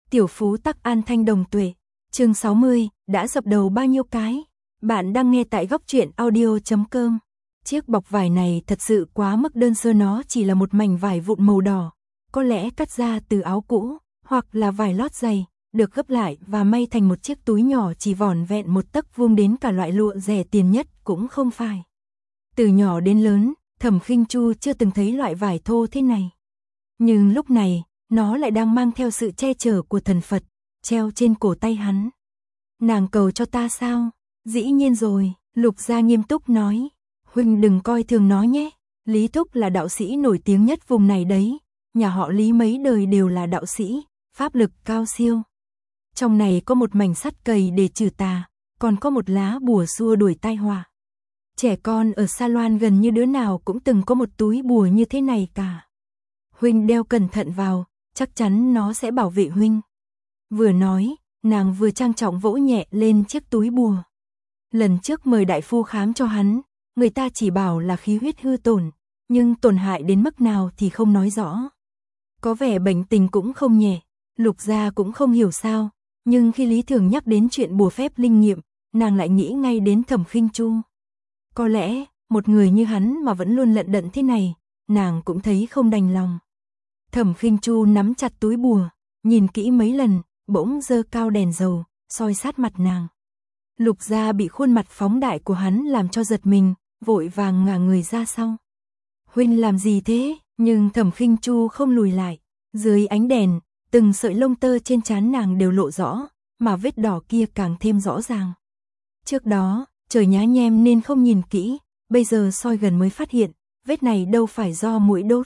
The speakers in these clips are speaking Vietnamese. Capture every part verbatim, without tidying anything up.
Tiểu phú tắc an thanh đồng tuệ. Chương sáu mươi, đã dập đầu bao nhiêu cái? Bạn đang nghe tại góc truyện audio chấm com. Chiếc bọc vải này thật sự quá mức đơn sơ, nó chỉ là một mảnh vải vụn màu đỏ, có lẽ cắt ra từ áo cũ, hoặc là vải lót giày, được gấp lại và may thành một chiếc túi nhỏ chỉ vỏn vẹn một tấc vuông, đến cả loại lụa rẻ tiền nhất cũng không phải. Từ nhỏ đến lớn, Thẩm Khinh Chu chưa từng thấy loại vải thô thế này. Nhưng lúc này, nó lại đang mang theo sự che chở của thần Phật, treo trên cổ tay hắn. Nàng cầu cho ta sao? Dĩ nhiên rồi, Lục Gia nghiêm túc nói. Huynh đừng coi thường nó nhé. Lý Thúc là đạo sĩ nổi tiếng nhất vùng này đấy. Nhà họ Lý mấy đời đều là đạo sĩ, pháp lực cao siêu. Trong này có một mảnh sắt cầy để trừ tà, còn có một lá bùa xua đuổi tai họa. Trẻ con ở Sa Loan gần như đứa nào cũng từng có một túi bùa như thế này cả. Huynh đeo cẩn thận vào, chắc chắn nó sẽ bảo vệ huynh. Vừa nói, nàng vừa trang trọng vỗ nhẹ lên chiếc túi bùa. Lần trước mời đại phu khám cho hắn, người ta chỉ bảo là khí huyết hư tổn, nhưng tổn hại đến mức nào thì không nói rõ. Có vẻ bệnh tình cũng không nhẹ, Lục Gia cũng không hiểu sao, nhưng khi Lý Thường nhắc đến chuyện bùa phép linh nghiệm, nàng lại nghĩ ngay đến Thẩm Khinh Chu. Có lẽ, một người như hắn mà vẫn luôn lận đận thế này, nàng cũng thấy không đành lòng. Thẩm Khinh Chu nắm chặt túi bùa, nhìn kỹ mấy lần, bỗng giơ cao đèn dầu, soi sát mặt nàng. Lục Gia bị khuôn mặt phóng đại của hắn làm cho giật mình, vội vàng ngả người ra sau. Huynh làm gì thế? Nhưng Thẩm Khinh Chu không lùi lại. Dưới ánh đèn, từng sợi lông tơ trên trán nàng đều lộ rõ, mà vết đỏ kia càng thêm rõ ràng. Trước đó, trời nhá nhem nên không nhìn kỹ, bây giờ soi gần mới phát hiện, vết này đâu phải do muỗi đốt.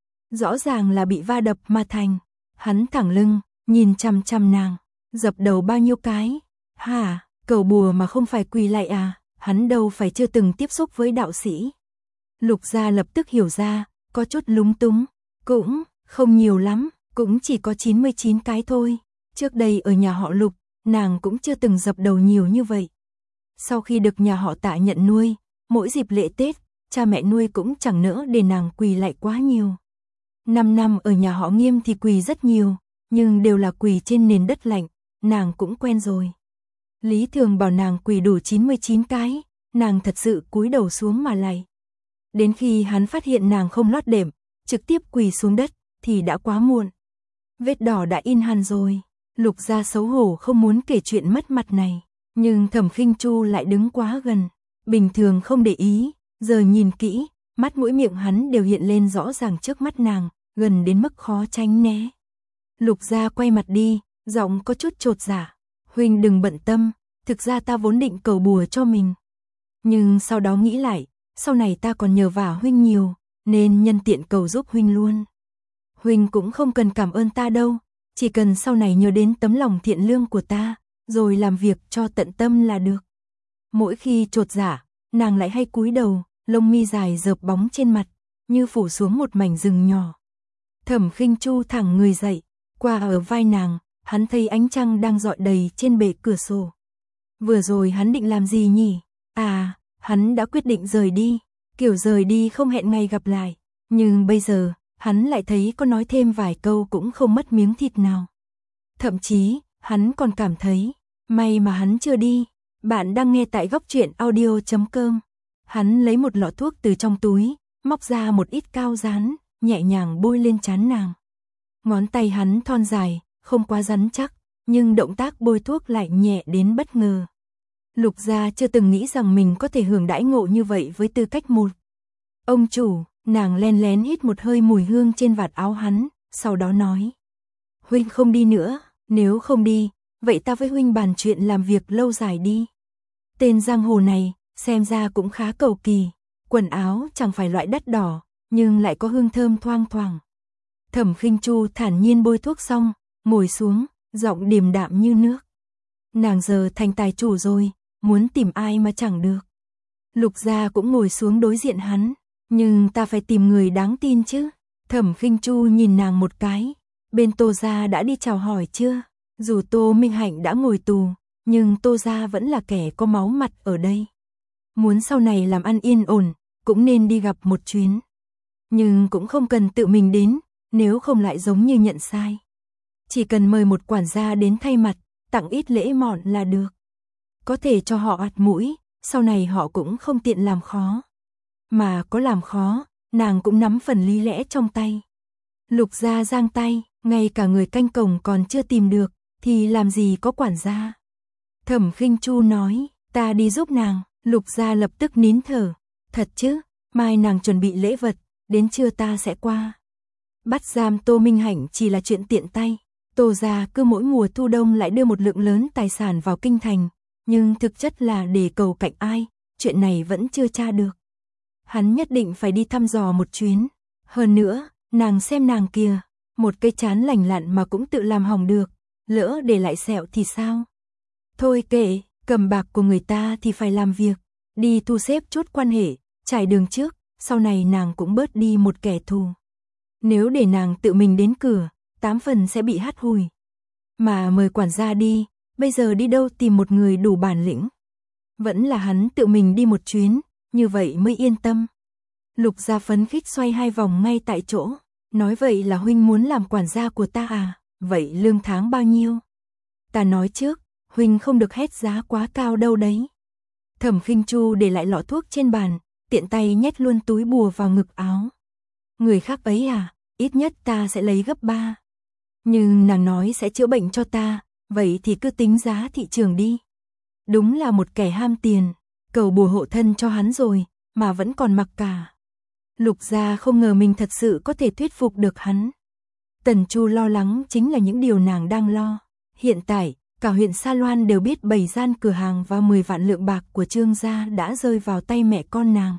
Rõ ràng là bị va đập mà thành. Hắn thẳng lưng, nhìn chằm chằm nàng, dập đầu bao nhiêu cái? Hả, cầu bùa mà không phải quỳ lạy à? Hắn đâu phải chưa từng tiếp xúc với đạo sĩ. Lục Gia lập tức hiểu ra, có chút lúng túng, cũng không nhiều lắm, cũng chỉ có chín mươi chín cái thôi. Trước đây ở nhà họ Lục, nàng cũng chưa từng dập đầu nhiều như vậy. Sau khi được nhà họ Tạ nhận nuôi, mỗi dịp lễ Tết, cha mẹ nuôi cũng chẳng nỡ để nàng quỳ lạy quá nhiều. Năm năm ở nhà họ Nghiêm thì quỳ rất nhiều, nhưng đều là quỳ trên nền đất lạnh, nàng cũng quen rồi. Lý Thường bảo nàng quỳ đủ chín mươi chín cái, nàng thật sự cúi đầu xuống mà lạy. Đến khi hắn phát hiện nàng không lót đệm, trực tiếp quỳ xuống đất, thì đã quá muộn. Vết đỏ đã in hằn rồi. Lục Gia xấu hổ không muốn kể chuyện mất mặt này, nhưng Thẩm Khinh Chu lại đứng quá gần. Bình thường không để ý, giờ nhìn kỹ, mắt mũi miệng hắn đều hiện lên rõ ràng trước mắt nàng, gần đến mức khó tránh né. Lục Gia quay mặt đi, giọng có chút chột dạ. Huynh đừng bận tâm, thực ra ta vốn định cầu bùa cho mình. Nhưng sau đó nghĩ lại, sau này ta còn nhờ vả huynh nhiều, nên nhân tiện cầu giúp huynh luôn. Huynh cũng không cần cảm ơn ta đâu, chỉ cần sau này nhớ đến tấm lòng thiện lương của ta, rồi làm việc cho tận tâm là được. Mỗi khi chột dạ, nàng lại hay cúi đầu, lông mi dài rợp bóng trên mặt, như phủ xuống một mảnh rừng nhỏ. Thẩm Khinh Chu thẳng người dậy, qua ở vai nàng, hắn thấy ánh trăng đang rọi đầy trên bệ cửa sổ. Vừa rồi hắn định làm gì nhỉ? À, hắn đã quyết định rời đi, kiểu rời đi không hẹn ngày gặp lại. Nhưng bây giờ, hắn lại thấy có nói thêm vài câu cũng không mất miếng thịt nào. Thậm chí, hắn còn cảm thấy, may mà hắn chưa đi. Bạn đang nghe tại góc truyện audio chấm com. Hắn lấy một lọ thuốc từ trong túi, móc ra một ít cao dán, nhẹ nhàng bôi lên trán nàng. Ngón tay hắn thon dài, không quá rắn chắc, nhưng động tác bôi thuốc lại nhẹ đến bất ngờ. Lục Gia chưa từng nghĩ rằng mình có thể hưởng đãi ngộ như vậy với tư cách một ông chủ. Nàng len lén hít một hơi mùi hương trên vạt áo hắn, sau đó nói. Huynh không đi nữa, nếu không đi, vậy ta với huynh bàn chuyện làm việc lâu dài đi. Tên giang hồ này, xem ra cũng khá cầu kỳ, quần áo chẳng phải loại đắt đỏ, nhưng lại có hương thơm thoang thoảng. Thẩm Khinh Chu thản nhiên bôi thuốc xong, ngồi xuống, giọng điềm đạm như nước. Nàng giờ thành tài chủ rồi, muốn tìm ai mà chẳng được. Lục Gia cũng ngồi xuống đối diện hắn, nhưng ta phải tìm người đáng tin chứ. Thẩm Khinh Chu nhìn nàng một cái, bên Tô Gia đã đi chào hỏi chưa? Dù Tô Minh Hạnh đã ngồi tù, nhưng Tô Gia vẫn là kẻ có máu mặt ở đây. Muốn sau này làm ăn yên ổn, cũng nên đi gặp một chuyến. Nhưng cũng không cần tự mình đến, nếu không lại giống như nhận sai. Chỉ cần mời một quản gia đến thay mặt, tặng ít lễ mọn là được. Có thể cho họ ạt mũi, sau này họ cũng không tiện làm khó. Mà có làm khó, nàng cũng nắm phần lý lẽ trong tay. Lục gia giang tay, ngay cả người canh cổng còn chưa tìm được, thì làm gì có quản gia. Thẩm Khinh Chu nói, ta đi giúp nàng. Lục gia lập tức nín thở. Thật chứ, mai nàng chuẩn bị lễ vật, đến trưa ta sẽ qua. Bắt giam Tô Minh Hạnh chỉ là chuyện tiện tay. Tô gia cứ mỗi mùa thu đông lại đưa một lượng lớn tài sản vào kinh thành, nhưng thực chất là để cầu cạnh ai, chuyện này vẫn chưa tra được. Hắn nhất định phải đi thăm dò một chuyến. Hơn nữa, nàng xem nàng kìa, một cây trán lành lặn mà cũng tự làm hỏng được, lỡ để lại sẹo thì sao? Thôi kệ, cầm bạc của người ta thì phải làm việc, đi thu xếp chút quan hệ, trải đường trước, sau này nàng cũng bớt đi một kẻ thù. Nếu để nàng tự mình đến cửa, tám phần sẽ bị hắt hủi. Mà mời quản gia đi, bây giờ đi đâu tìm một người đủ bản lĩnh? Vẫn là hắn tự mình đi một chuyến, như vậy mới yên tâm. Lục gia phấn khích xoay hai vòng ngay tại chỗ, nói vậy là huynh muốn làm quản gia của ta à, vậy lương tháng bao nhiêu? Ta nói trước, huynh không được hét giá quá cao đâu đấy. Thẩm Khinh Chu để lại lọ thuốc trên bàn, tiện tay nhét luôn túi bùa vào ngực áo. Người khác ấy à, ít nhất ta sẽ lấy gấp ba. Nhưng nàng nói sẽ chữa bệnh cho ta, vậy thì cứ tính giá thị trường đi. Đúng là một kẻ ham tiền, cầu bùa hộ thân cho hắn rồi, mà vẫn còn mặc cả. Lục gia không ngờ mình thật sự có thể thuyết phục được hắn. Tần Chu lo lắng chính là những điều nàng đang lo. Hiện tại, cả huyện Sa Loan đều biết bảy gian cửa hàng và mười vạn lượng bạc của Trương gia đã rơi vào tay mẹ con nàng.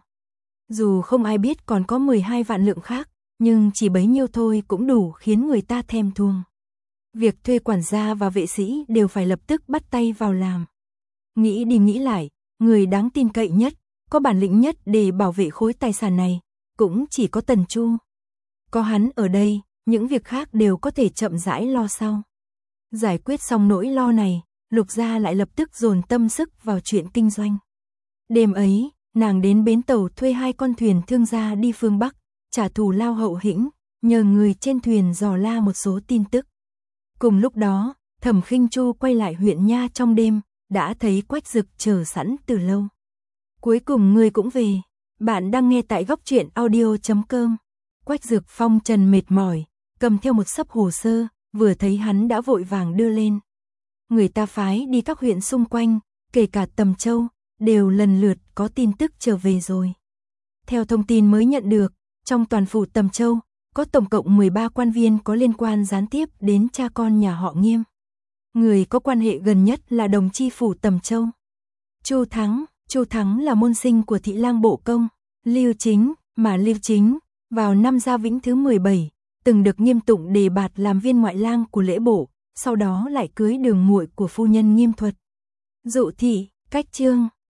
Dù không ai biết còn có mười hai vạn lượng khác, nhưng chỉ bấy nhiêu thôi cũng đủ khiến người ta thèm thuồng. Việc thuê quản gia và vệ sĩ đều phải lập tức bắt tay vào làm. Nghĩ đi nghĩ lại, người đáng tin cậy nhất, có bản lĩnh nhất để bảo vệ khối tài sản này, cũng chỉ có Tần Chu. Có hắn ở đây, những việc khác đều có thể chậm rãi lo sau. Giải quyết xong nỗi lo này, Lục gia lại lập tức dồn tâm sức vào chuyện kinh doanh. Đêm ấy, nàng đến bến tàu thuê hai con thuyền thương gia đi phương Bắc, trả thù Lao Hậu Hĩnh, nhờ người trên thuyền dò la một số tin tức. Cùng lúc đó, Thẩm Khinh Chu quay lại huyện Nha trong đêm, đã thấy Quách Dực chờ sẵn từ lâu. Cuối cùng ngươi cũng về. Bạn đang nghe tại góc truyện audio chấm com. Quách Dực phong trần mệt mỏi, cầm theo một xấp hồ sơ, vừa thấy hắn đã vội vàng đưa lên. Người ta phái đi các huyện xung quanh, kể cả Tầm Châu, đều lần lượt có tin tức trở về rồi. Theo thông tin mới nhận được, trong toàn phủ Tầm Châu, có tổng cộng mười ba quan viên có liên quan gián tiếp đến cha con nhà họ Nghiêm. Người có quan hệ gần nhất là đồng chi phủ Tầm Châu. Chu Thắng, Chu Thắng là môn sinh của thị lang bộ công, Lưu Chính, mà Lưu Chính, vào năm Gia Vĩnh thứ mười bảy, từng được Nghiêm Tụng đề bạt làm viên ngoại lang của lễ bộ, sau đó lại cưới đường muội của phu nhân Nghiêm Thuật. Dụ thị, cách Trương,